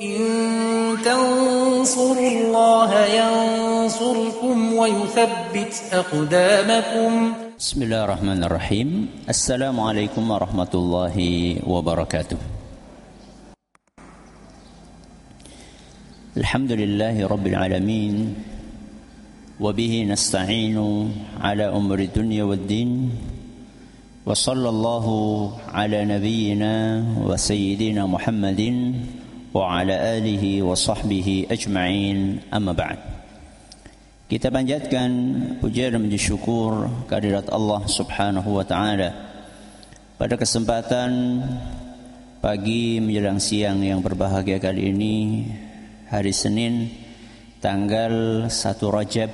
إن تنصروا الله ينصركم ويثبت أقدامكم. بسم الله الرحمن الرحيم. السلام عليكم ورحمة الله وبركاته. الحمد لله رب العالمين وبه نستعين على أمور الدنيا والدين وصلى الله على نبينا وسيدنا محمد وعلى آله وصحبه أجمعين أما بعد. Kita panjatkan puja dan puji syukur kehadirat Allah Subhanahu wa taala pada kesempatan pagi menjelang siang yang berbahagia kali ini, hari Senin tanggal 1 Rajab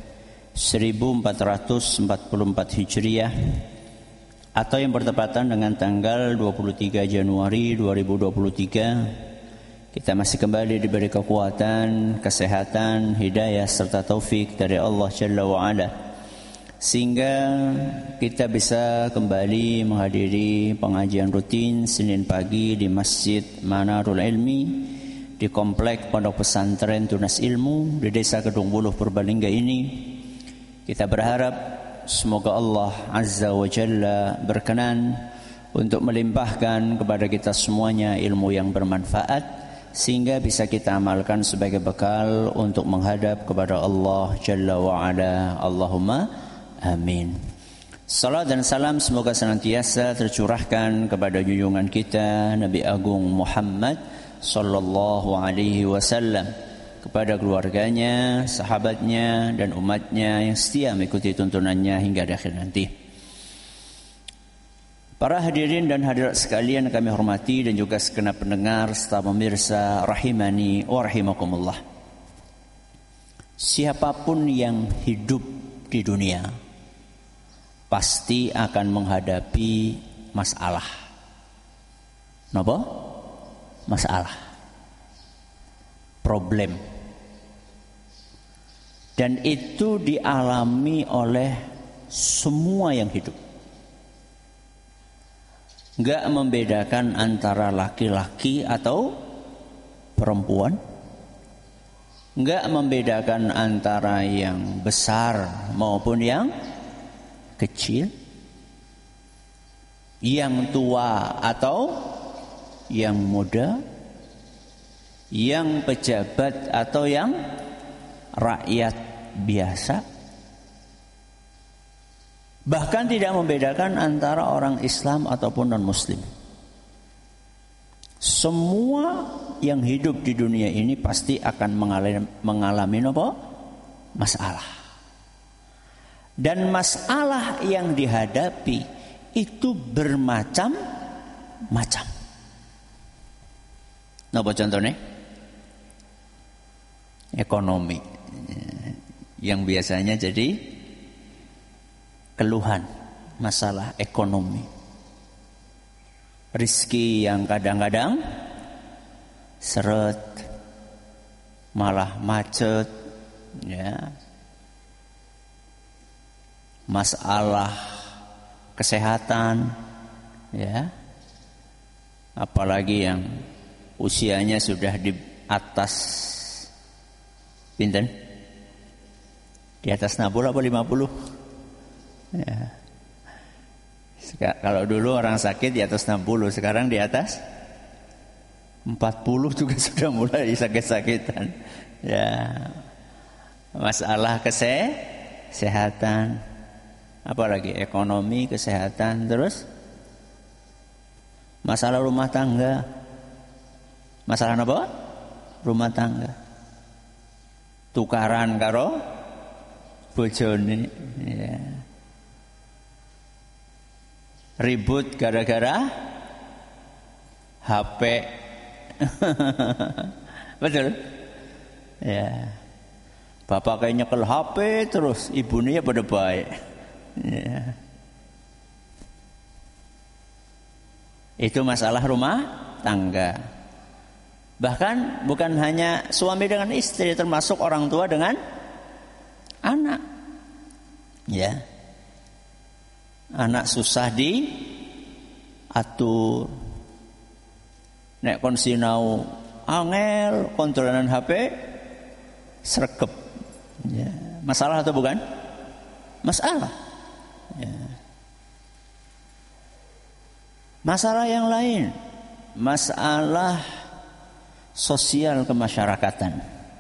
1444 Hijriah atau yang bertepatan dengan tanggal 23 Januari 2023. Kita masih kembali diberi kekuatan, kesehatan, hidayah serta taufik dari Allah Jalla wa Ala, sehingga kita bisa kembali menghadiri pengajian rutin Senin pagi di Masjid Manarul Ilmi di Komplek Pondok Pesantren Tunas Ilmu di Desa Kedung Buluh Purbalingga ini. Kita berharap semoga Allah Azza wa Jalla berkenan untuk melimpahkan kepada kita semuanya ilmu yang bermanfaat, sehingga bisa kita amalkan sebagai bekal untuk menghadap kepada Allah Jalla wa'ala. Allahumma amin. Salam dan salam semoga senantiasa tercurahkan kepada junjungan kita Nabi Agung Muhammad sallallahu alaihi wasallam, kepada keluarganya, sahabatnya dan umatnya yang setia mengikuti tuntunannya hingga akhir nanti. Para hadirin dan hadirat sekalian kami hormati dan juga segenap pendengar serta pemirsa rahimani wa rahimakumullah. Siapapun yang hidup di dunia pasti akan menghadapi masalah. Napa? Masalah. Problem. Dan itu dialami oleh semua yang hidup. Enggak membedakan antara laki-laki atau perempuan, enggak membedakan antara yang besar maupun yang kecil, yang tua atau yang muda, yang pejabat atau yang rakyat biasa. Bahkan tidak membedakan antara orang Islam ataupun non-Muslim. Semua yang hidup di dunia ini pasti akan mengalami apa? Masalah. Dan masalah yang dihadapi itu bermacam-macam. Napa contohnya? Ekonomi. Yang biasanya jadi keluhan, masalah ekonomi. Rizki yang kadang-kadang seret, malah macet, ya. Masalah kesehatan, ya. Apalagi yang usianya sudah di atas pinten? Di atas 60 apa 50? Ya. Kalau dulu orang sakit di atas 60, sekarang di atas 40 juga sudah mulai sakit-sakitan. Ya. Masalah kesehatan, apalagi ekonomi, kesehatan, terus masalah rumah tangga. Masalah apa? Rumah tangga. Tukaran karo bojone, ya. Ribut gara-gara HP. Betul? Ya. Bapak kayaknya nyekel HP terus, ibunya pada baik. Ya. Itu masalah rumah tangga. Bahkan bukan hanya suami dengan istri, termasuk orang tua dengan anak. Ya. Anak susah diatur. Nek kon sinau angel kontrolan HP sregep. Ya. Masalah atau bukan? Masalah. Ya. Masalah yang lain, masalah sosial kemasyarakatan.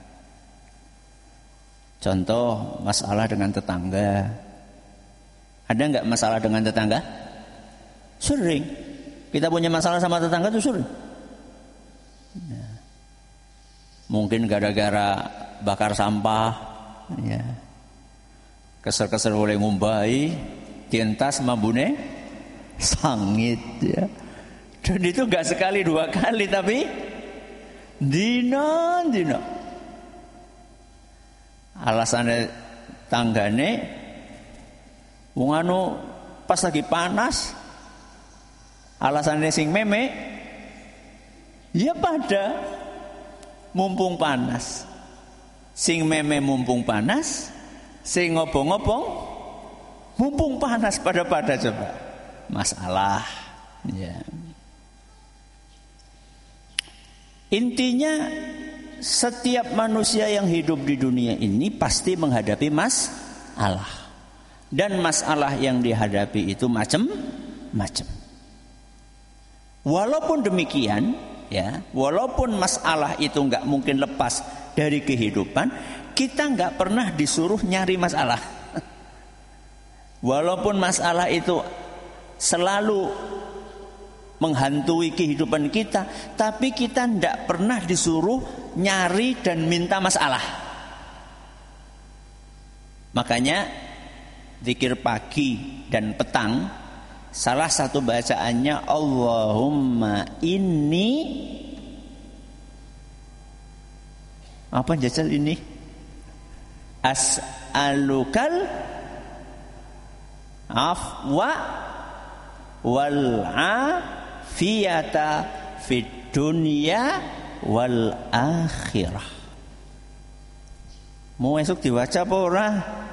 Contoh masalah dengan tetangga. Ada nggak masalah dengan tetangga? Sering. Kita punya masalah sama tetangga itu sering. Ya. Mungkin gara-gara bakar sampah, ya. Kesel-kesel boleh ngumbai, dientas mambune sangit, ya. Dan itu nggak sekali dua kali, tapi dino. Alasannya tanggane, wong anu pas lagi panas, alasannya sing meme, ya pada mumpung panas, sing meme mumpung panas, sing ngobong-ngobong mumpung panas pada coba masalah. Ya. Intinya setiap manusia yang hidup di dunia ini pasti menghadapi masalah, dan masalah yang dihadapi itu macam-macam. Walaupun demikian, ya, walaupun masalah itu nggak mungkin lepas dari kehidupan, kita nggak pernah disuruh nyari masalah. Walaupun masalah itu selalu menghantui kehidupan kita, tapi kita tidak pernah disuruh nyari dan minta masalah. Makanya zikir pagi dan petang, salah satu bacaannya Allahumma inni, apa jajal ini? As'alukal afwa wal afiyata fid dunya wal akhirah. Mau esok dibaca apa ora?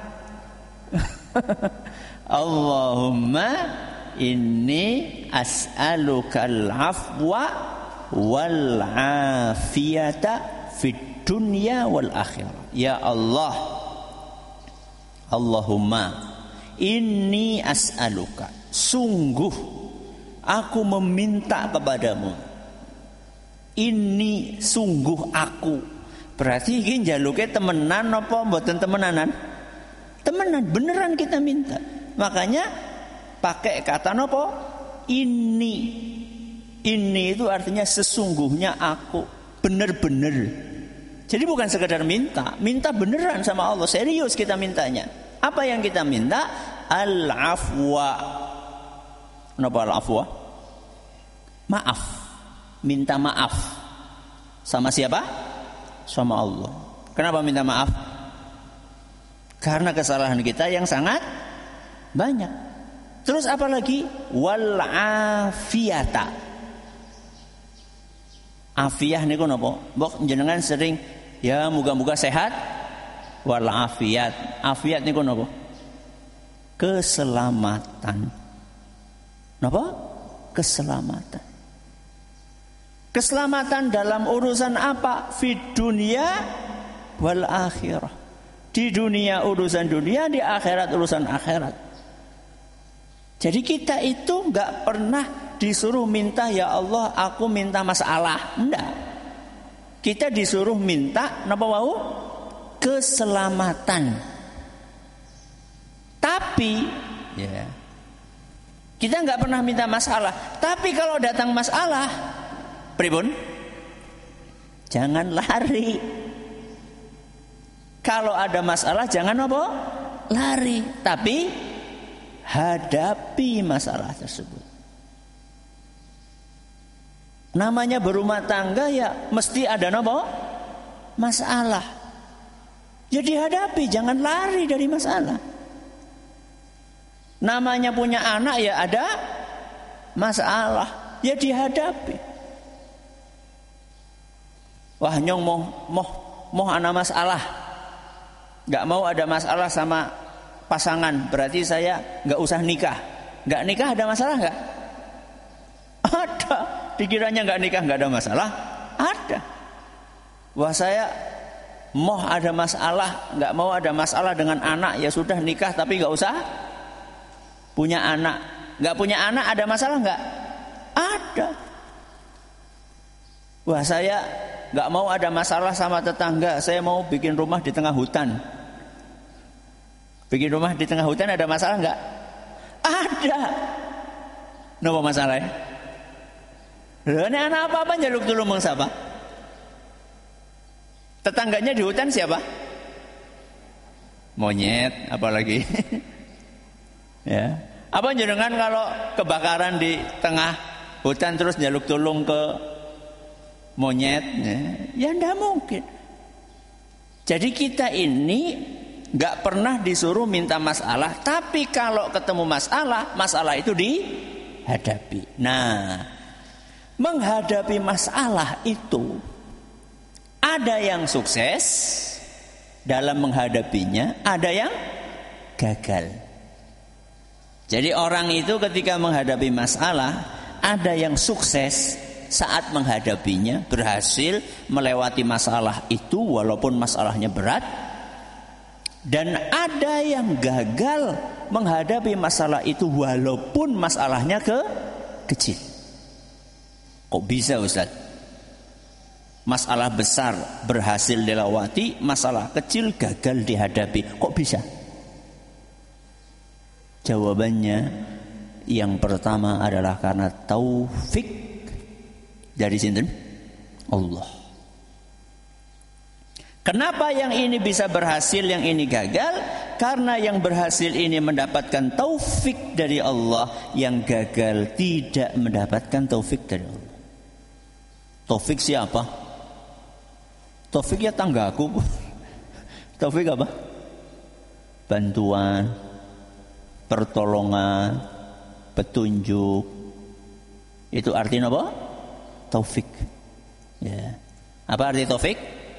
Allahumma inni as'alukal afwa wal afiyata fid dunya wal akhirah. Ya Allah, Allahumma inni as'aluka, sungguh aku meminta kepadamu. Ini sungguh aku. Berarti ini njaluke temenan apa mboten temenanan? Temenan, beneran kita minta. Makanya pakai kata napa? Ini. Ini itu artinya sesungguhnya aku, bener-bener. Jadi bukan sekedar minta, minta beneran sama Allah, serius kita mintanya. Apa yang kita minta? Al-afwa. Napa al-afwa? Maaf. Minta maaf. Sama siapa? Sama Allah. Kenapa minta maaf? Karena kesalahan kita yang sangat banyak. Terus apa lagi? Wal afiyata. Afiyah niku napa? Mbok jenengan sering ya muga-muga sehat. Wal afiyat. Afiyat niku napa? Keselamatan. Napa? Keselamatan. Keselamatan dalam urusan apa? Fid dunya wal akhirah. Di dunia urusan dunia, di akhirat urusan akhirat. Jadi kita itu enggak pernah disuruh minta ya Allah aku minta masalah. Enggak. Kita disuruh minta napa wau? Keselamatan. Tapi ya, kita enggak pernah minta masalah. Tapi kalau datang masalah, pripun? Jangan lari. Kalau ada masalah jangan apa? Lari, tapi hadapi masalah tersebut. Namanya berumah tangga ya mesti ada apa? Masalah. Jadi hadapi, jangan lari dari masalah. Namanya punya anak ya ada masalah, ya dihadapi. Wah nyong mau ana masalah, nggak mau ada masalah sama pasangan, berarti saya nggak usah nikah. Nggak nikah ada masalah nggak? Ada. Dikiranya nggak nikah nggak ada masalah? Ada. Wah saya mau ada masalah, nggak mau ada masalah dengan anak, ya sudah nikah tapi nggak usah punya anak. Nggak punya anak ada masalah nggak? Ada. Wah saya nggak mau ada masalah sama tetangga, saya mau bikin rumah di tengah hutan. Bikin rumah di tengah hutan ada masalah nggak? Ada. Napa masalahnya? Ini anak apa-apa njaluk tulung bang siapa? Tetangganya di hutan siapa? Monyet, apalagi. Ya. Apa jenengan kalau kebakaran di tengah hutan terus njaluk tulung ke monyet? Ya enggak mungkin. Jadi kita ini enggak pernah disuruh minta masalah, tapi kalau ketemu masalah itu dihadapi. Nah, menghadapi masalah itu ada yang sukses dalam menghadapinya, ada yang gagal. Jadi orang itu ketika menghadapi masalah, ada yang sukses saat menghadapinya, berhasil melewati masalah itu walaupun masalahnya berat. Dan ada yang gagal menghadapi masalah itu walaupun masalahnya kecil. Kok bisa Ustaz? Masalah besar berhasil dilewati, masalah kecil gagal dihadapi. Kok bisa? Jawabannya yang pertama adalah karena taufik dari sinten? Allah. Kenapa yang ini bisa berhasil, yang ini gagal? Karena yang berhasil ini mendapatkan taufik dari Allah, yang gagal tidak mendapatkan taufik dari Allah. Taufik siapa? Taufik ya tanggaku. Taufik apa? Bantuan, pertolongan, petunjuk. Itu artinya apa? Taufik. Ya. Apa arti taufik?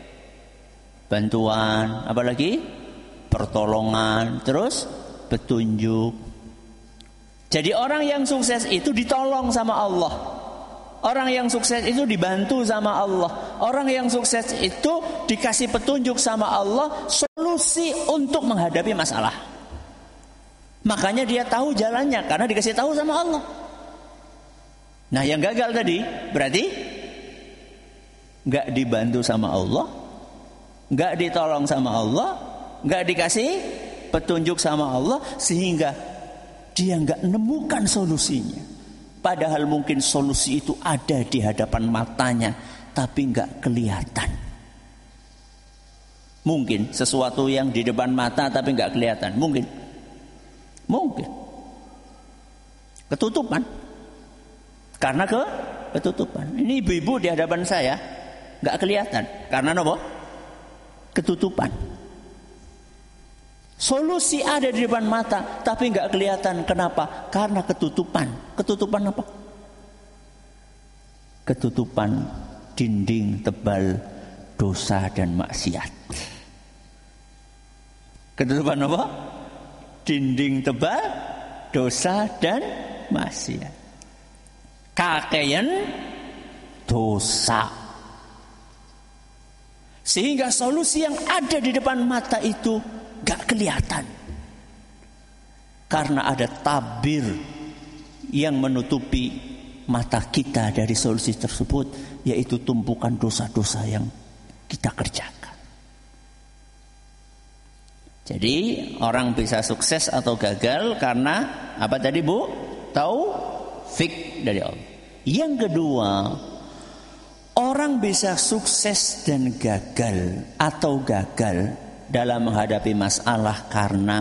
Bantuan, apa lagi? Pertolongan, terus petunjuk. Jadi orang yang sukses itu ditolong sama Allah. Orang yang sukses itu dibantu sama Allah. Orang yang sukses itu dikasih petunjuk sama Allah, solusi untuk menghadapi masalah. Makanya dia tahu jalannya karena dikasih tahu sama Allah. Nah, yang gagal tadi berarti nggak dibantu sama Allah, nggak ditolong sama Allah, nggak dikasih petunjuk sama Allah, sehingga dia nggak nemukan solusinya. Padahal mungkin solusi itu ada di hadapan matanya, tapi nggak kelihatan. Mungkin sesuatu yang di depan mata tapi nggak kelihatan. Mungkin ketutupan. Karena ketutupan. Ini ibu-ibu di hadapan saya nggak kelihatan. Karena apa? Ketutupan. Solusi ada di depan mata tapi nggak kelihatan. Kenapa? Karena ketutupan. Ketutupan apa? Ketutupan dinding tebal dosa dan maksiat. Ketutupan apa? Dinding tebal dosa dan maksiat. Kakean dosa. Sehingga solusi yang ada di depan mata itu gak kelihatan. Karena ada tabir yang menutupi mata kita dari solusi tersebut, yaitu tumpukan dosa-dosa yang kita kerjakan. Jadi orang bisa sukses atau gagal karena apa tadi Bu? Taufik dari Allah. Yang kedua, orang bisa sukses dan gagal atau gagal dalam menghadapi masalah karena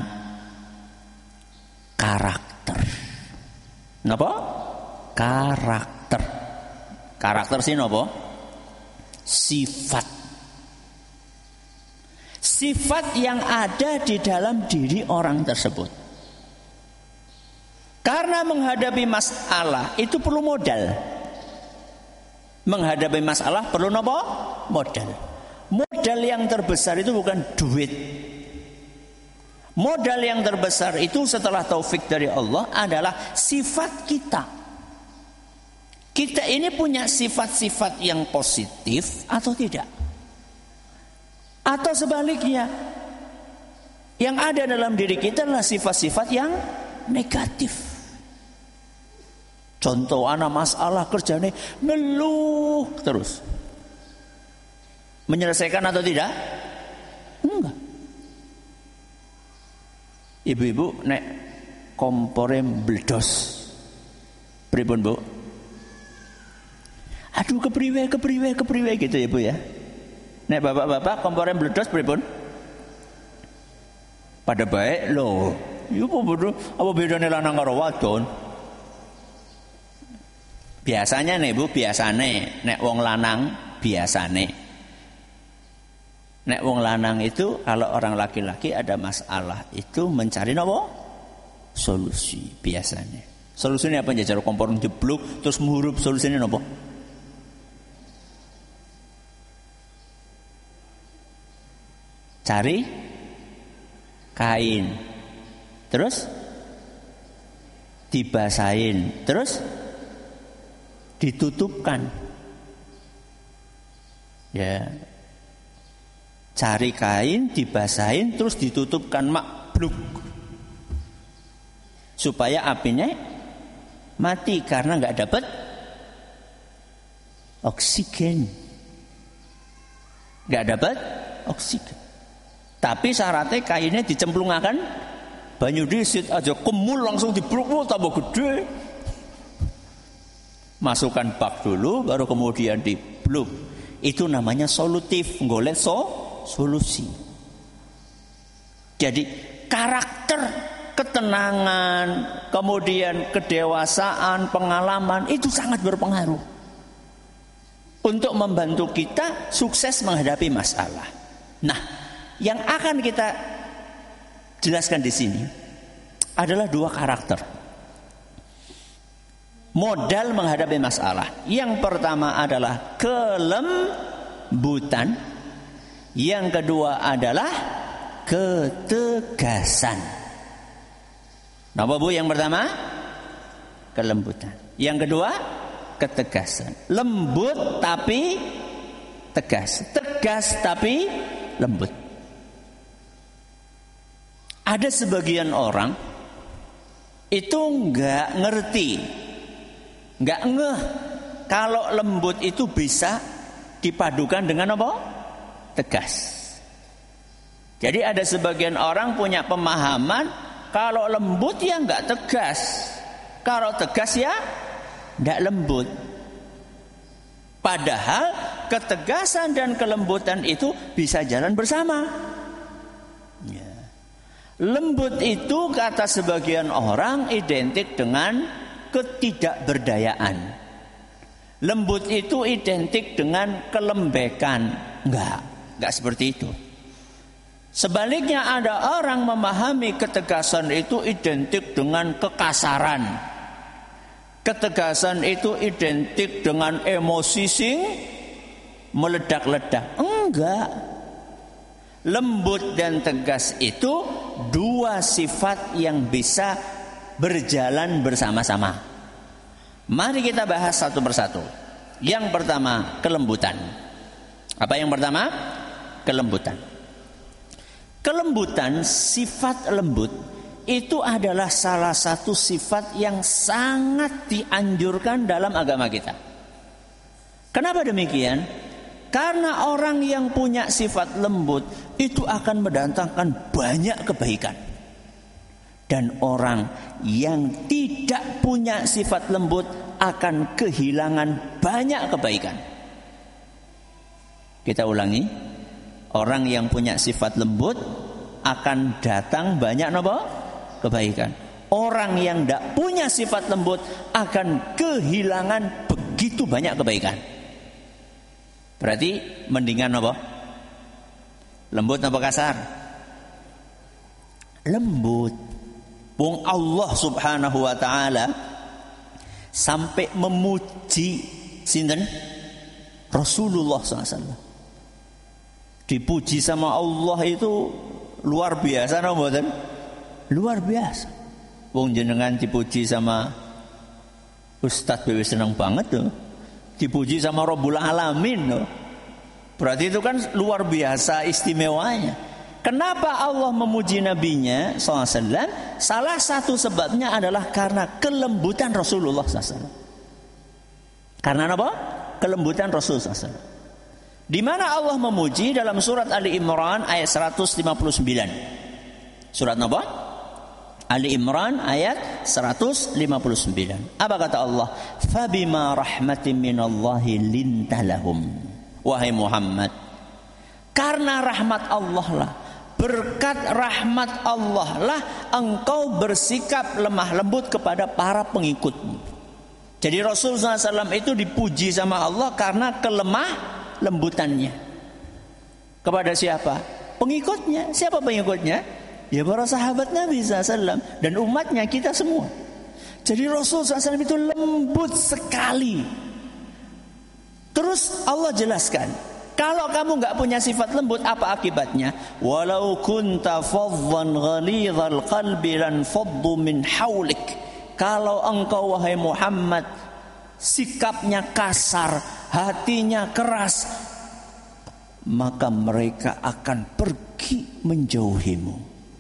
karakter. Napa? Karakter. Karakter sih napa? Sifat. Sifat yang ada di dalam diri orang tersebut. Karena menghadapi masalah itu perlu modal. Menghadapi masalah perlu napa? Modal. Modal yang terbesar itu bukan duit. Modal yang terbesar itu setelah taufik dari Allah adalah sifat kita. Kita ini punya sifat-sifat yang positif atau tidak? Atau sebaliknya, yang ada dalam diri kita adalah sifat-sifat yang negatif. Contoh, anak masalah kerjanya ngeluh terus. Menyelesaikan atau tidak? Enggak. Ibu-ibu nek kompore mbledos. Pripun, Bu? Aduh, kepriwe gitu ya, Bu ya. Nek bapak-bapak kompore mbledos pripun? Pada baik loh. Ya apa bedane lanang karo wadon? Biasanya nih Bu, biasane nek wong lanang biasane. Nek wong lanang itu kalau orang laki-laki ada masalah itu mencari napa? Solusi biasanya. Solusinya apa? Jajar kompor jeblok terus menghurup, solusinya napa? Cari kain. Terus dibasahin. Terus ditutupkan. Ya. Cari kain, dibasahin, terus ditutupkan makbluk. Supaya apinya mati karena nggak dapat oksigen. Nggak dapat oksigen. Tapi syaratnya kainnya dicemplungakan banyu disit aja kemul langsung dibluk tambah gede. Masukkan bak dulu baru kemudian dibluk. Itu namanya solutif, golek solusi. Jadi karakter, ketenangan, kemudian kedewasaan, pengalaman itu sangat berpengaruh untuk membantu kita sukses menghadapi masalah. Nah, yang akan kita jelaskan di sini adalah dua karakter modal menghadapi masalah. Yang pertama adalah kelembutan, yang kedua adalah ketegasan. Napa Bu yang pertama? Kelembutan. Yang kedua ketegasan. Lembut tapi tegas. Tegas tapi lembut. Ada sebagian orang itu enggak ngerti, enggak ngeh kalau lembut itu bisa dipadukan dengan apa? Tegas. Jadi ada sebagian orang punya pemahaman kalau lembut ya enggak tegas, kalau tegas ya enggak lembut. Padahal ketegasan dan kelembutan itu bisa jalan bersama. Ya. Lembut itu kata sebagian orang identik dengan ketidakberdayaan. Lembut itu identik dengan kelembekan. Enggak seperti itu. Sebaliknya ada orang memahami ketegasan itu identik dengan kekasaran. Ketegasan itu identik dengan emosi sing meledak-ledak. Enggak. Lembut dan tegas itu dua sifat yang bisa berjalan bersama-sama. Mari kita bahas satu persatu. Yang pertama, kelembutan. Apa yang pertama? Kelembutan. Kelembutan, sifat lembut itu adalah salah satu sifat yang sangat dianjurkan dalam agama kita. Kenapa demikian? Karena orang yang punya sifat lembut itu akan mendatangkan banyak kebaikan. Dan orang yang tidak punya sifat lembut akan kehilangan banyak kebaikan. Kita ulangi. Orang yang punya sifat lembut akan datang banyak apa? Kebaikan. Orang yang tidak punya sifat lembut akan kehilangan begitu banyak kebaikan. Berarti mendingan apa? Lembut apa kasar? Lembut. Wong Allah Subhanahu wa taala sampai memuji sinten? Rasulullah SAW. Dipuji sama Allah itu luar biasa, no mboten? Luar biasa. Wong jenengan dipuji sama Ustadz BW senang banget tuh. Dipuji sama Rabbul Alamin tuh. Berarti itu kan luar biasa istimewanya. Kenapa Allah memuji nabinya SAW? Salah satu sebabnya adalah karena kelembutan Rasulullah SAW. Karena apa? Kelembutan Rasulullah SAW. Di mana Allah memuji dalam surat Ali Imran ayat 159. Surat apa? Ali Imran ayat 159. Apa kata Allah? Fabima rahmatin minallahi lintalahum. Wahai Muhammad, karena rahmat Allah lah, berkat rahmat Allah lah engkau bersikap lemah lembut kepada para pengikutmu. Jadi Rasulullah SAW itu dipuji sama Allah karena kelemah lembutannya. Kepada siapa? Pengikutnya. Siapa pengikutnya? Ya para sahabat Nabi SAW dan umatnya, kita semua. Jadi Rasulullah SAW itu lembut sekali. Terus Allah jelaskan, kalau kamu enggak punya sifat lembut, apa akibatnya? Walau kunta faddan ghalidhal qalbi lan faddu min haulik. Kalau engkau wahai Muhammad sikapnya kasar, hatinya keras, maka mereka akan pergi menjauhimu.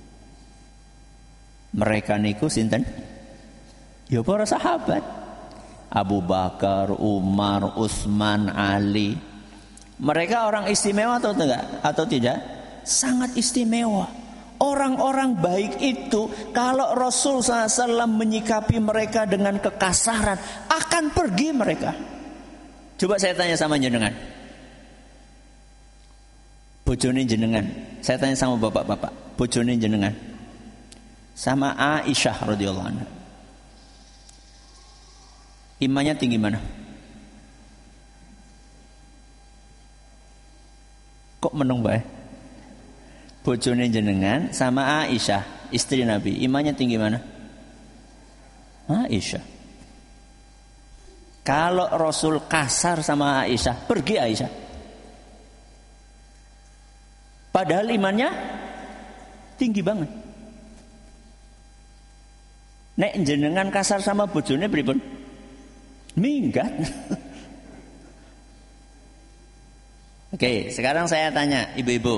Mereka niku sinten? Ya para sahabat. Abu Bakar, Umar, Utsman, Ali. Mereka orang istimewa atau tidak? Atau tidak? Sangat istimewa. Orang-orang baik itu kalau Rasul SAW menyikapi mereka dengan kekasaran, akan pergi mereka. Coba saya tanya sama jenengan. Bojone jenengan. Saya tanya sama bapak-bapak. Bojone jenengan. Sama Aisyah radhiyallahu anha. Imannya tinggi mana? Kok menung bae? Bojone jenengan sama Aisyah, istri Nabi, imannya tinggi mana? Aisyah. Kalau Rasul kasar sama Aisyah, pergi Aisyah. Padahal imannya tinggi banget. Nek jenengan kasar sama bojone pripun? Minggat. Oke, sekarang saya tanya ibu-ibu.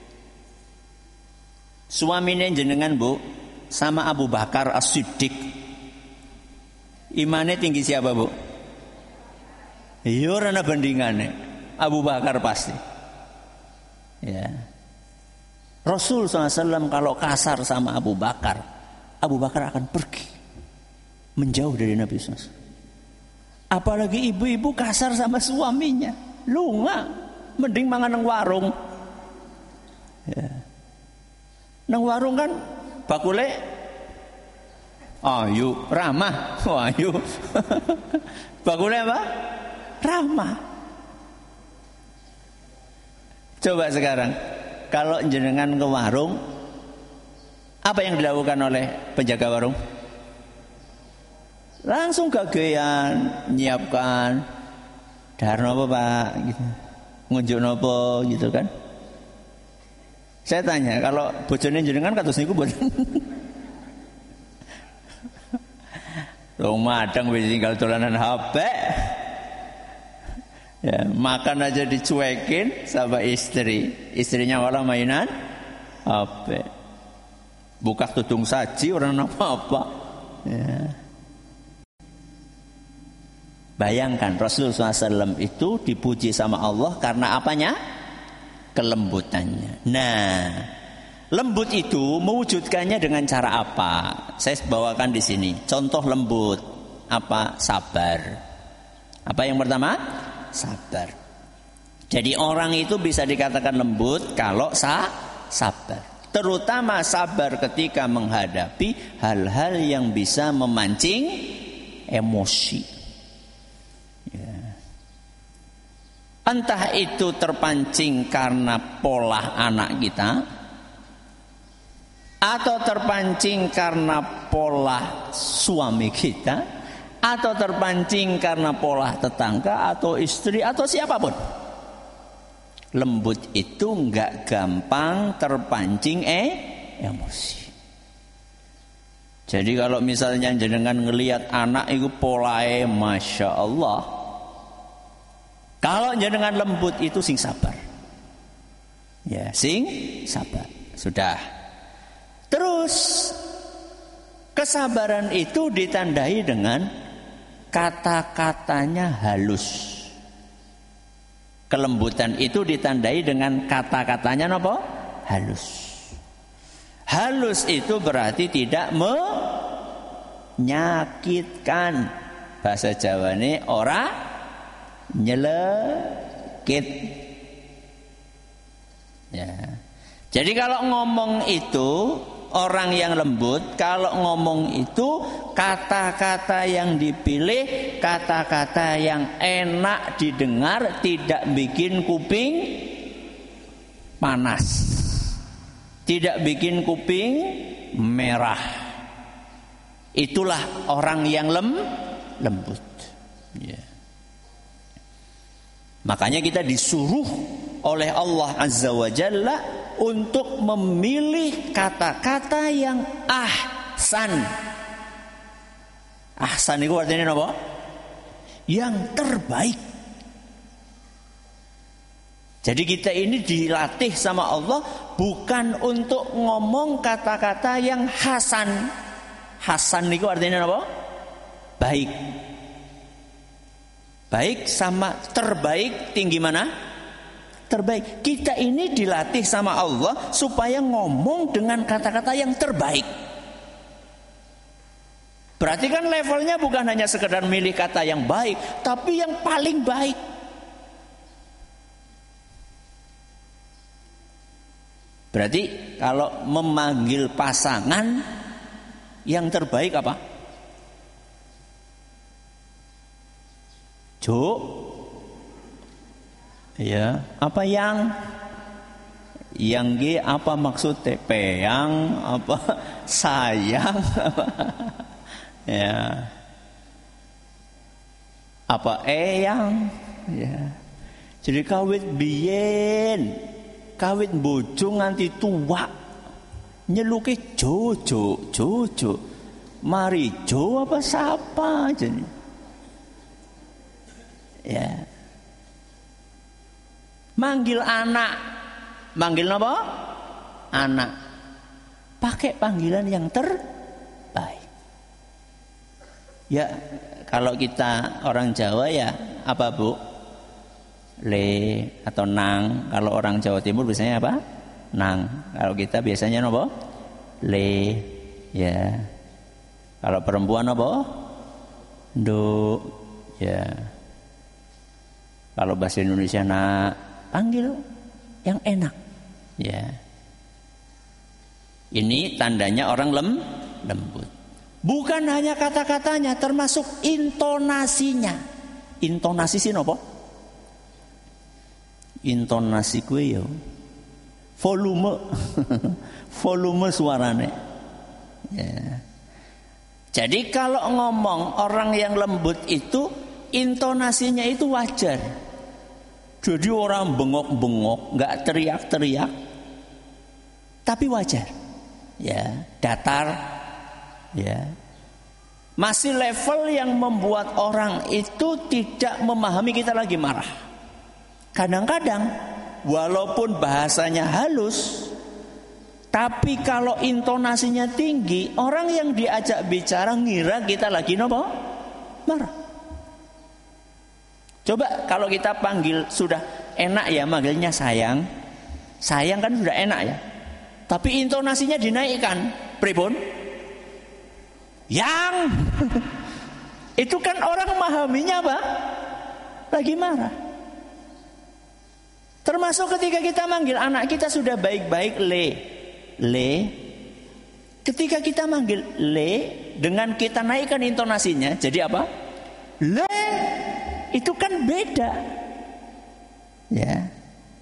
Suaminya jenengan Bu sama Abu Bakar As-Siddiq, imannya tinggi siapa Bu? Iya, ana bandingannya Abu Bakar pasti. Ya. Rasul SAW kalau kasar sama Abu Bakar akan pergi menjauh dari Nabi SAW. Apalagi ibu-ibu kasar sama suaminya, lunga, mending mangan nang warung. Ya. Nang warung kan bakule ayu, ramah, ayu. Bakule apa? Ramah. Coba sekarang, kalau jenengan ke warung, apa yang dilakukan oleh penjaga warung? Langsung gagean nyiapkan dahar napa Pak gitu. Ngunjuk napa gitu kan. Saya tanya, kalau bojone jenengan kados niku mboten? Wong madang wis tinggal dolanan HP. Ya, makan aja dicuekin sama istri. Istrinya malah mainan HP. Buka tudung saji orang apa-apa. Ya. Bayangkan Rasulullah SAW itu dipuji sama Allah karena apanya? Kelembutannya. Nah, lembut itu mewujudkannya dengan cara apa? Saya bawakan di sini. Contoh lembut apa? Sabar. Apa yang pertama? Sabar. Jadi orang itu bisa dikatakan lembut kalau sabar. Terutama sabar ketika menghadapi hal-hal yang bisa memancing emosi. Entah itu terpancing karena pola anak kita, atau terpancing karena pola suami kita, atau terpancing karena pola tetangga atau istri atau siapapun. Lembut itu enggak gampang terpancing emosi. Jadi kalau misalnya jenengan ngelihat anak itu polae Masya Allah, kalau jenengan lembut itu sing sabar. Ya, sing sabar. Sudah. Terus kesabaran itu ditandai dengan kata-katanya halus. Kelembutan itu ditandai dengan kata-katanya apa? Halus. Halus itu berarti tidak menyakitkan. Bahasa Jawane ora nyelekit. Ya. Jadi kalau ngomong itu orang yang lembut, kalau ngomong itu kata-kata yang dipilih, kata-kata yang enak didengar, tidak bikin kuping panas. Tidak bikin kuping merah. Itulah orang yang lembut. Ya. Makanya kita disuruh oleh Allah Azza wa Jalla untuk memilih kata-kata yang ahsan. Ahsan itu artinya apa? Yang terbaik. Jadi kita ini dilatih sama Allah bukan untuk ngomong kata-kata yang hasan. Hasan itu artinya apa? Baik. Baik sama terbaik tinggi mana? Terbaik. Kita ini dilatih sama Allah supaya ngomong dengan kata-kata yang terbaik. Berarti kan levelnya bukan hanya sekedar milih kata yang baik, tapi yang paling baik. Berarti kalau memanggil pasangan yang terbaik apa? Jo. Ya, apa yang G apa maksudnya? Peyang apa sayang apa? Ya. Apa eyang? Ya. Jadi kawit biyen kawit bojo nganti tua nyeluke Jojo mari Jo apa siapa jadi ya manggil anak manggil apa anak pakai panggilan yang terbaik ya kalau kita orang Jawa ya apa Bu Le atau nang. Kalau orang Jawa Timur biasanya apa? Nang. Kalau kita biasanya apa? Le. Ya. Kalau perempuan apa? Do. Ya. Kalau bahasa Indonesia nak, panggil yang enak. Ya. Ini tandanya orang lembut. Bukan hanya kata-katanya, termasuk intonasinya. Intonasi sih apa? Intonasi kue ya volume suarane ya. Jadi kalau ngomong orang yang lembut itu intonasinya itu wajar. Jadi orang bengok-bengok, nggak teriak-teriak, tapi wajar ya, datar ya. Masih level yang membuat orang itu tidak memahami kita lagi marah. Kadang-kadang walaupun bahasanya halus, tapi kalau intonasinya tinggi, orang yang diajak bicara ngira kita lagi nopo marah. Coba kalau kita panggil sudah enak ya manggilnya sayang. Sayang kan sudah enak ya. Tapi intonasinya dinaikkan. Pripun? Yang itu kan orang memahaminya apa? Lagi marah. Termasuk ketika kita manggil anak kita sudah baik-baik le. Ketika kita manggil le dengan kita naikkan intonasinya jadi apa? Le. Itu kan beda. Ya.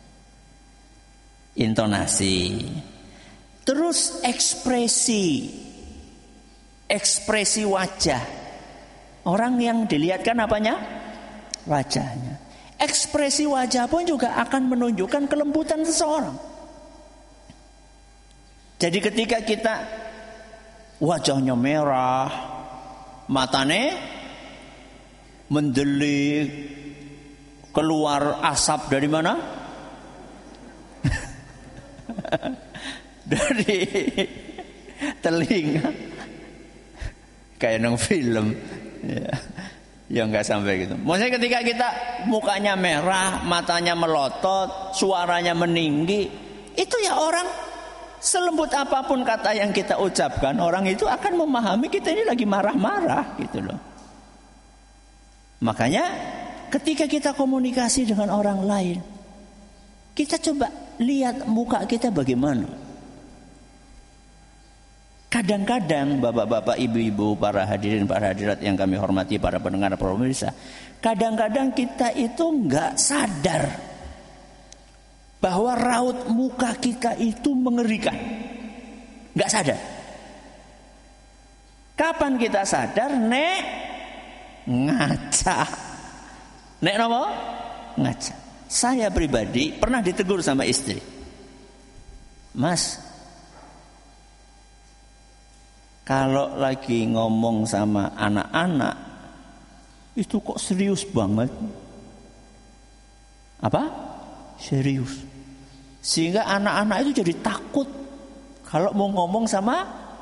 Intonasi. Terus ekspresi wajah. Orang yang dilihatkan apanya? Wajahnya. Ekspresi wajah pun juga akan menunjukkan kelembutan seseorang. Jadi ketika kita wajahnya merah, matanya mendelik, keluar asap dari mana? Dari telinga kayak nang film ya. Ya enggak sampai gitu. Maksudnya ketika kita mukanya merah, matanya melotot, suaranya meninggi, itu ya orang selembut apapun kata yang kita ucapkan, orang itu akan memahami kita ini lagi marah-marah gitu loh. Makanya ketika kita komunikasi dengan orang lain, kita coba lihat muka kita bagaimana. Kadang-kadang bapak-bapak, ibu-ibu, para hadirin, para hadirat yang kami hormati, para pendengar, para pemirsa, kadang-kadang kita itu nggak sadar bahwa raut muka kita itu mengerikan. Nggak sadar. Kapan kita sadar? Nek ngaca. Nek apa? Ngaca. Saya pribadi pernah ditegur sama istri. Mas, kalau lagi ngomong sama anak-anak itu kok serius banget. Apa? Serius. Sehingga anak-anak itu jadi takut kalau mau ngomong sama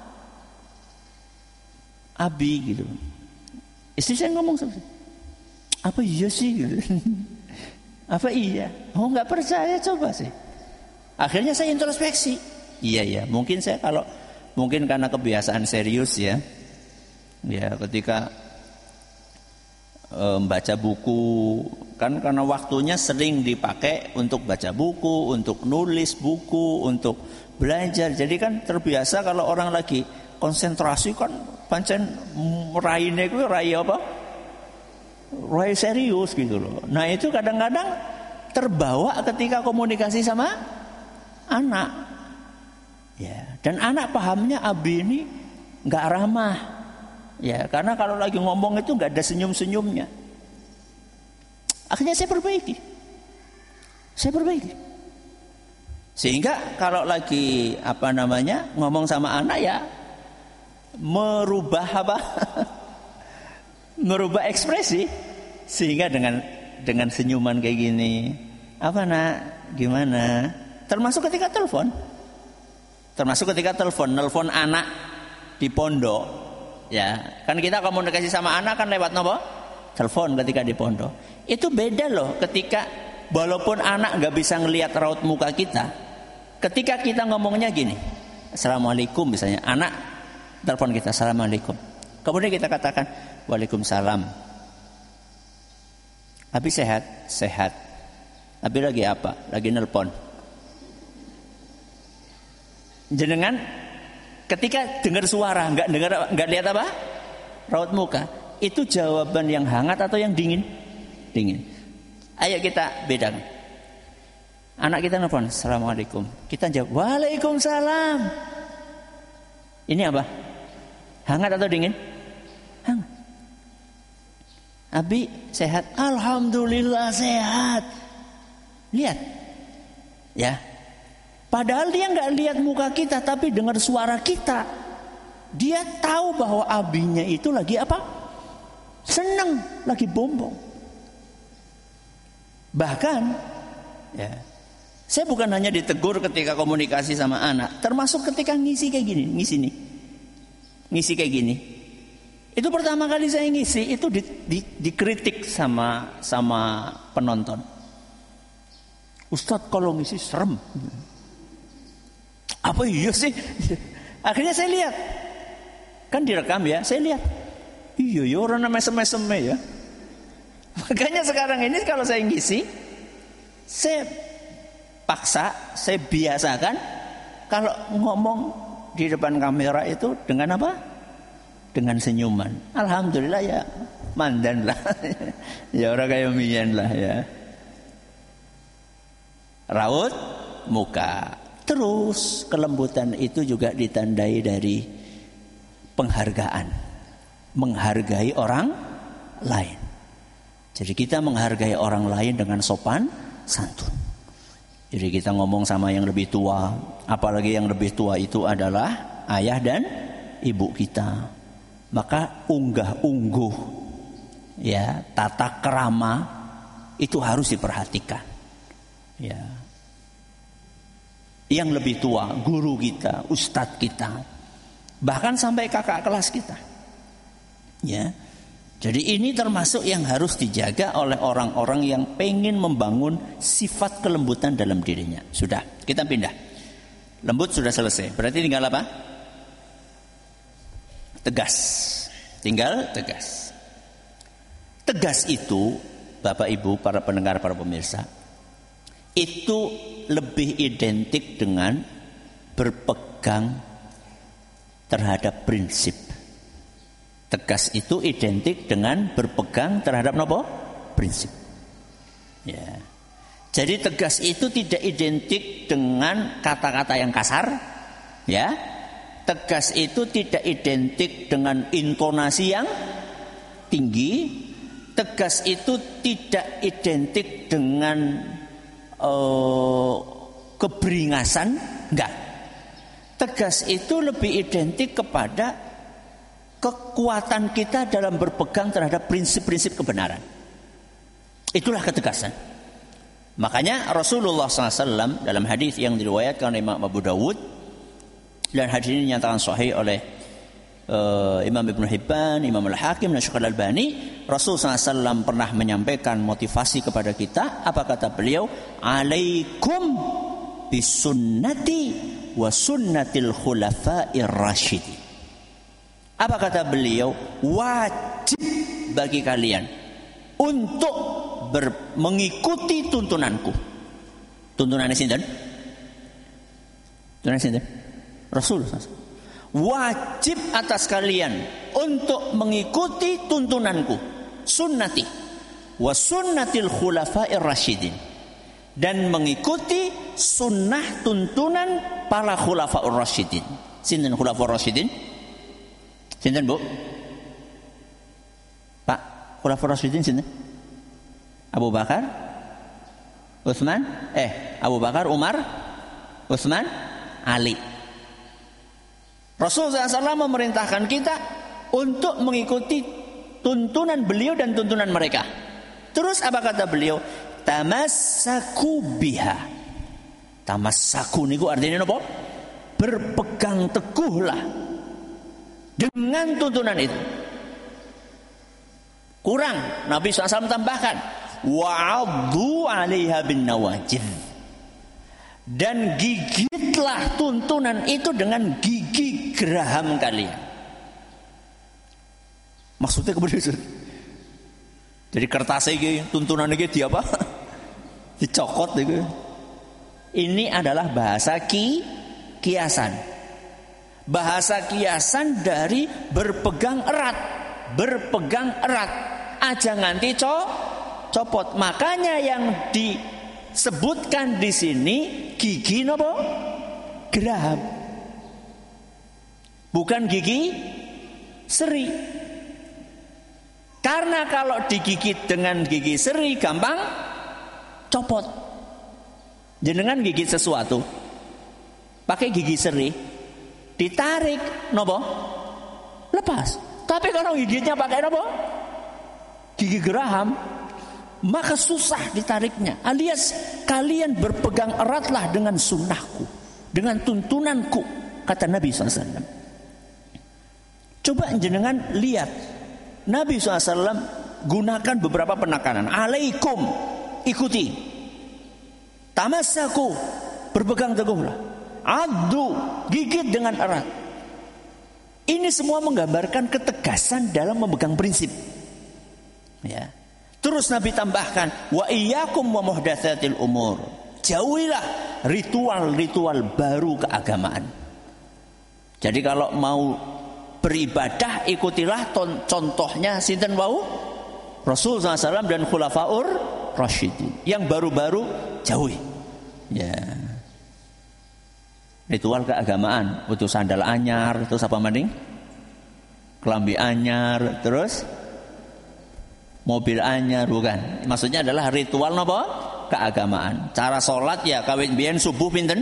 Abi gitu. Istri saya ngomong sama saya, apa iya sih gitu. Apa iya? Oh nggak percaya, coba sih. Akhirnya saya introspeksi. Iya, mungkin saya mungkin karena kebiasaan serius ya. Ya, ketika baca buku kan karena waktunya sering dipakai untuk baca buku, untuk nulis buku, untuk belajar. Jadi kan terbiasa kalau orang lagi konsentrasi kan pancen raine kuwi rai apa? Rai serius gitu loh. Nah, itu kadang-kadang terbawa ketika komunikasi sama anak. Ya, dan anak pahamnya Abi ini nggak ramah, ya karena kalau lagi ngomong itu nggak ada senyum-senyumnya. Akhirnya saya perbaiki, sehingga kalau lagi ngomong sama anak ya merubah merubah ekspresi, sehingga dengan senyuman kayak gini, apa nak, gimana, termasuk ketika telepon. Nelfon anak di pondok, ya kan kita komunikasi sama anak kan lewat nopo? Telepon ketika di pondok. Itu beda loh ketika walaupun anak nggak bisa ngelihat raut muka kita, ketika kita ngomongnya gini, Assalamualaikum misalnya, anak telepon kita Assalamualaikum, kemudian kita katakan Waalaikumsalam. Abi sehat. Abi lagi apa? Lagi nelpon. Jenengan ketika dengar suara nggak lihat apa? Raut muka. Itu jawaban yang hangat atau yang dingin? Dingin. Ayo kita bedakan. Anak kita nelfon, Assalamualaikum. Kita jawab, Waalaikumsalam. Ini apa? Hangat atau dingin? Hangat. Abi sehat? Alhamdulillah sehat. Lihat. Ya. Padahal dia nggak lihat muka kita, tapi dengar suara kita, dia tahu bahwa abinya itu lagi apa? Senang, lagi bombong. Bahkan, ya, saya bukan hanya ditegur ketika komunikasi sama anak, termasuk ketika ngisi kayak gini, ngisi kayak gini. Itu pertama kali saya ngisi, itu dikritik sama penonton. Ustadz kalau ngisi serem. Apa iya sih? Akhirnya saya lihat, kan direkam ya, saya lihat, iya ya orang namanya mesem-mesem ya. Makanya sekarang ini kalau saya ngisi, saya paksa, saya biasakan kalau ngomong di depan kamera itu dengan apa? Dengan senyuman. Alhamdulillah ya, mandan lah. Ya orang kayak mian lah ya. Raut muka. Terus kelembutan itu juga ditandai dari penghargaan. Menghargai orang lain. Jadi kita menghargai orang lain dengan sopan santun. Jadi kita ngomong sama yang lebih tua, apalagi yang lebih tua itu adalah ayah dan ibu kita. Maka unggah-ungguh, ya, tata krama itu harus diperhatikan. Ya. yang lebih tua, guru kita, ustadz kita, bahkan sampai kakak kelas kita. Ya. Jadi ini termasuk yang harus dijaga oleh orang-orang yang pengen membangun sifat kelembutan dalam dirinya. Sudah, kita pindah. Lembut sudah selesai. Berarti tinggal apa? Tegas. Tinggal tegas. Tegas itu, Bapak Ibu, para pendengar, para pemirsa, itu lebih identik dengan berpegang terhadap prinsip. Tegas itu identik dengan berpegang terhadap apa? Prinsip. Ya. Jadi tegas itu tidak identik dengan kata-kata yang kasar, ya. Tegas itu tidak identik dengan intonasi yang tinggi. Tegas itu tidak identik dengan keberingasan, enggak. Tegas itu lebih identik kepada kekuatan kita dalam berpegang terhadap prinsip-prinsip kebenaran. Itulah ketegasan. Makanya Rasulullah SAW dalam hadis yang diriwayatkan oleh Imam Abu Dawud, dan hadis ini dinyatakan sahih oleh Imam Ibn Hibban, Imam Al-Hakim, dan Syekh Al-Albani, Rasulullah SAW pernah menyampaikan motivasi kepada kita. Apa kata beliau? Alaikum bisunnati wa sunnatil khulafa'ir rasyidin. Apa kata beliau? Wajib bagi kalian untuk mengikuti tuntunanku. Tuntunannya sinten? Tuntunan sinten? Rasul. Wajib atas kalian untuk mengikuti tuntunanku, sunnati wa sunnatil khulafa'ir rasyidin, dan mengikuti sunnah tuntunan para khulafa'ur rasyidin. Sinten khulafa'ur rasyidin? Sinten, Bu? Pak, khulafa'ur rasyidin sinten? Abu Bakar, Utsman, Abu Bakar, Umar, Utsman, Ali. Rasulullah SAW memerintahkan kita untuk mengikuti tuntunan beliau dan tuntunan mereka. Terus apa kata beliau? Tamassaku biha. Tamassaku niku artinya apa? Berpegang teguhlah dengan tuntunan itu. Kurang, Nabi SAW tambahkan, wa'addu 'alaiha bin nawajid, dan gigitlah tuntunan itu dengan gigi geraham kalian. Maksudnya kemudian jadi kertas iki tuntunan iki di apa? Dicokot itu. Ini adalah bahasa kiasan. Bahasa kiasan dari berpegang erat. Berpegang erat. Aja nganti copot. Makanya yang disebutkan di sini gigi napa? Geraham. Bukan gigi seri. Karena kalau digigit dengan gigi seri gampang copot. Jenengan gigit sesuatu pakai gigi seri, ditarik nopo? Lepas. Tapi kalau gigitnya pakai nopo? Gigi geraham, maka susah ditariknya. Alias kalian berpegang eratlah dengan sunnahku, dengan tuntunanku, kata Nabi SAW. Coba jenengan lihat, Nabi SAW gunakan beberapa penekanan. Alaikum, ikuti. Tamassaku, berpegang teguhlah. Addu, gigit dengan erat. Ini semua menggambarkan ketegasan dalam memegang prinsip. Ya. Terus Nabi tambahkan, wa iyyakum wa muhdatsatil umur. Jauhilah ritual-ritual baru keagamaan. Jadi kalau mau beribadah, ikutilah contohnya sinten wau? Rasul SAW dan khulafaur rasyidin. Yang baru-baru jauhi. Ya. Ritual keagamaan, butuh sandal anyar, terus apa maning? Kelambi anyar, terus mobil anyar, bukan. Maksudnya adalah ritual napa? Keagamaan. Cara salat ya kawit biyen subuh pinten?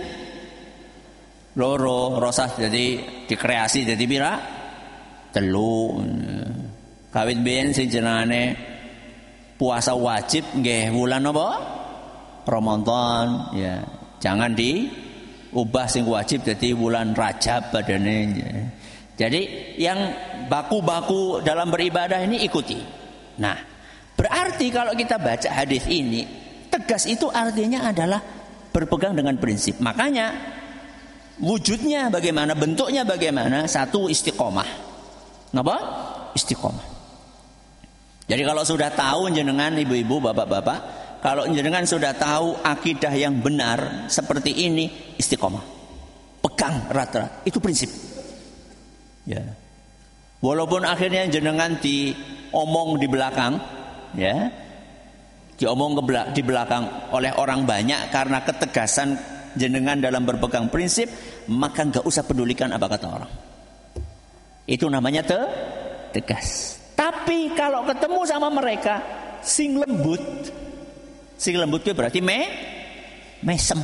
Loro, rosah jadi dikreasi jadi pira? Telu. Kawit biyen sing jenengane puasa wajib nggih wulan napa? Ramadan, ya. Jangan ubah sing wajib jadi bulan Rajab badane. Jadi yang baku-baku dalam beribadah ini ikuti. Nah, berarti kalau kita baca hadis ini, tegas itu artinya adalah berpegang dengan prinsip. Makanya wujudnya bagaimana, bentuknya bagaimana? Satu, istiqomah. Kenapa? Istiqomah. Jadi kalau sudah tahu jenengan ibu-ibu, bapak-bapak, kalau jenengan sudah tahu akidah yang benar seperti ini, istiqomah. Pegang erat-erat, itu prinsip. Ya. Walaupun akhirnya jenengan diomong di belakang, ya, diomong di belakang oleh orang banyak karena ketegasan jenengan dalam berpegang prinsip, maka nggak usah pedulikan apa kata orang. Itu namanya tegas. Tapi kalau ketemu sama mereka sing lembut itu berarti mesem.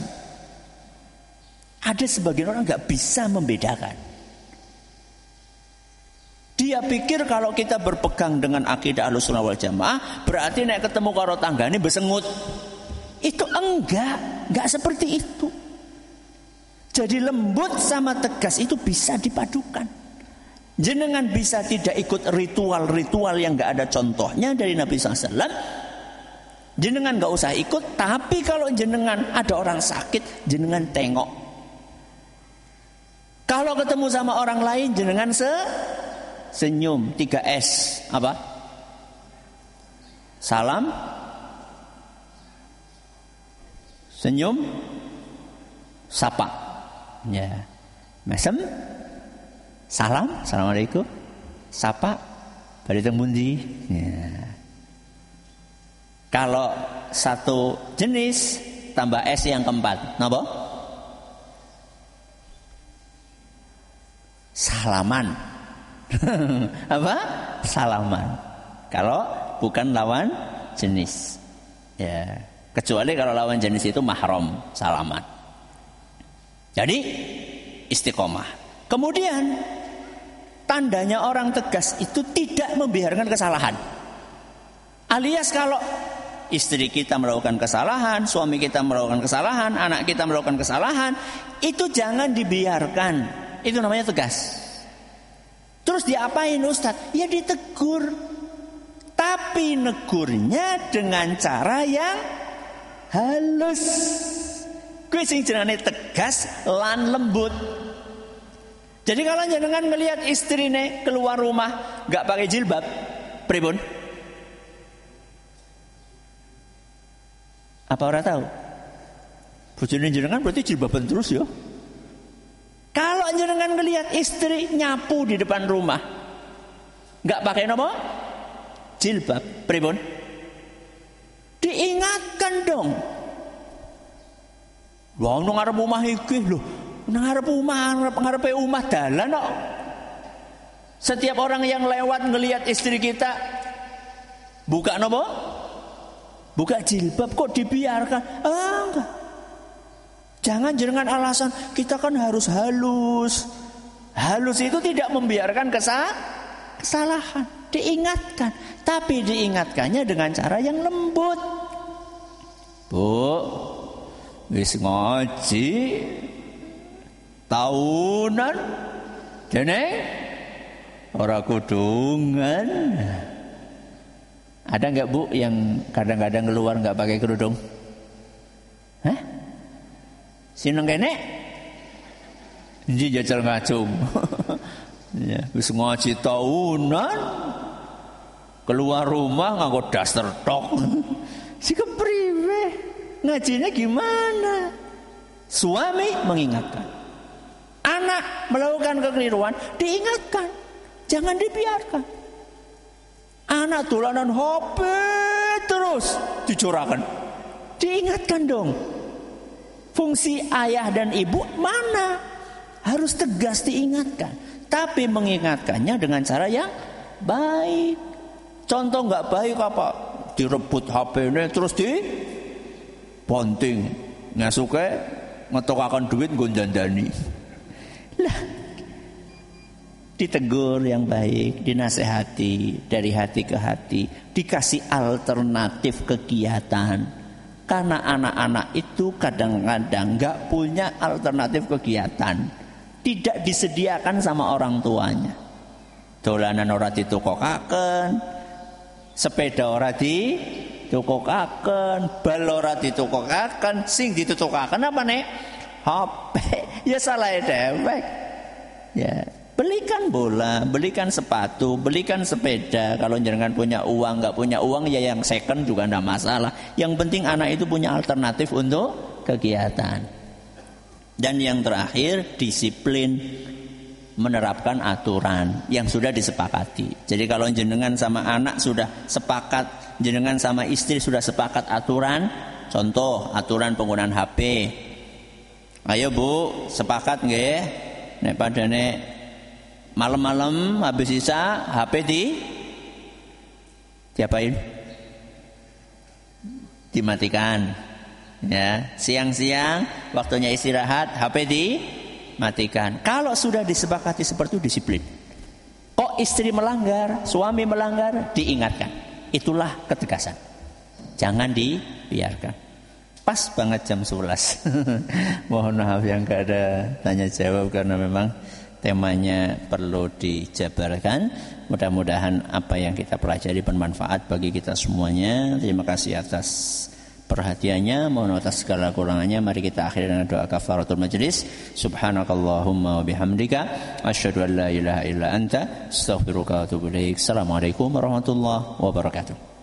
Ada sebagian orang nggak bisa membedakan. Dia pikir kalau kita berpegang dengan akidah Ahlussunnah wal Jamaah berarti nek ketemu karo tanggane besengut. Itu enggak seperti itu. Jadi lembut sama tegas itu bisa dipadukan. Jenengan bisa tidak ikut ritual-ritual yang enggak ada contohnya dari Nabi SAW. Jenengan enggak usah ikut, tapi kalau jenengan ada orang sakit, jenengan tengok. Kalau ketemu sama orang lain, jenengan senyum, 3S. Apa? Salam, senyum, sapa. Ya. Mesem, salam, assalamualaikum, sapa, bari teng pundi. Ya. Kalau satu jenis tambah S yang keempat, napa? Salaman. Apa? Salaman. Kalau bukan lawan jenis. Ya. Kecuali kalau lawan jenis itu mahram, salaman. Jadi istiqomah. Kemudian tandanya orang tegas itu tidak membiarkan kesalahan. Alias kalau istri kita melakukan kesalahan, suami kita melakukan kesalahan, anak kita melakukan kesalahan, itu jangan dibiarkan. Itu namanya tegas. Terus diapain Ustadz? Ya ditegur. Tapi negurnya dengan cara yang halus. Kuwi sing jenenge tegas lan lembut. Jadi kalau jenengan melihat istrine keluar rumah enggak pakai jilbab, pripun? Apa ora tahu? Bojone jenengan berarti jilbaban terus ya. Kalau jenengan melihat istri nyapu di depan rumah enggak pakai napa? Jilbab, pripun? Diingatkan dong. Wah, nang ngarep omah iki lho. Nang ngarepe omah dalan kok. Setiap orang yang lewat ngelihat istri kita buka napa? Buka jilbab kok dibiarkan? Enggak. Jangan jenengan alasan kita kan harus halus. Halus itu tidak membiarkan kesalahan. Diingatkan, tapi diingatkannya dengan cara yang lembut. Bu, wis ngaji tahunan dene ora kudungan. Ada enggak Bu yang kadang-kadang keluar enggak pakai kerudung? Hah? Sineng kene? Nji jajal ngacung. Ya, wis ngaji tahunan keluar rumah nganggo daster tok. Si kepriwe? Ngajinya gimana? Suami mengingatkan. Anak melakukan kekeliruan diingatkan. Jangan dibiarkan. Anak dolanan HP terus dicurahkan. Diingatkan dong. Fungsi ayah dan ibu mana? Harus tegas diingatkan. Tapi mengingatkannya dengan cara yang baik. Contoh nggak baik apa? Direbut HP-nya terus diponting. Ngasuke ngetokakan duit nggo dandani. Lah, ditegur yang baik, dinasehati dari hati ke hati, dikasih alternatif kegiatan. Karena anak-anak itu kadang-kadang nggak punya alternatif kegiatan, tidak disediakan sama orang tuanya. Dolanan ora ditukokaken, sepeda ora ditukokaken, bal ora ditukokaken, sing ditukokaken apa nek? HP. Ya salah dewek. Ya, belikan bola, belikan sepatu, belikan sepeda. Kalau jenengan punya uang, nggak punya uang ya yang second juga nggak masalah. Yang penting anak itu punya alternatif untuk kegiatan. Dan yang terakhir, disiplin, menerapkan aturan yang sudah disepakati. Jadi kalau jenengan sama anak sudah sepakat, jenengan sama istri sudah sepakat aturan, contoh aturan penggunaan HP. Ayo Bu, sepakat nggih? Nek padane malam-malam habis isya HP diapain? Dimatikan. Ya, siang-siang waktunya istirahat HP dimatikan. Kalau sudah disepakati seperti itu, disiplin. Kok istri melanggar, suami melanggar, diingatkan. Itulah ketegasan. Jangan dibiarkan. Pas banget jam 11. Mohon maaf yang gak ada tanya jawab karena memang temanya perlu dijabarkan. Mudah-mudahan apa yang kita pelajari bermanfaat bagi kita semuanya. Terima kasih atas perhatiannya. Mohon atas segala kurangannya. Mari kita akhiri dengan doa kafaratul majlis. Subhanakallahumma wa bihamdika asyhadu an la ilaha illa anta astaghfiruka wa atubu ilaik. Assalamualaikum warahmatullahi wabarakatuh.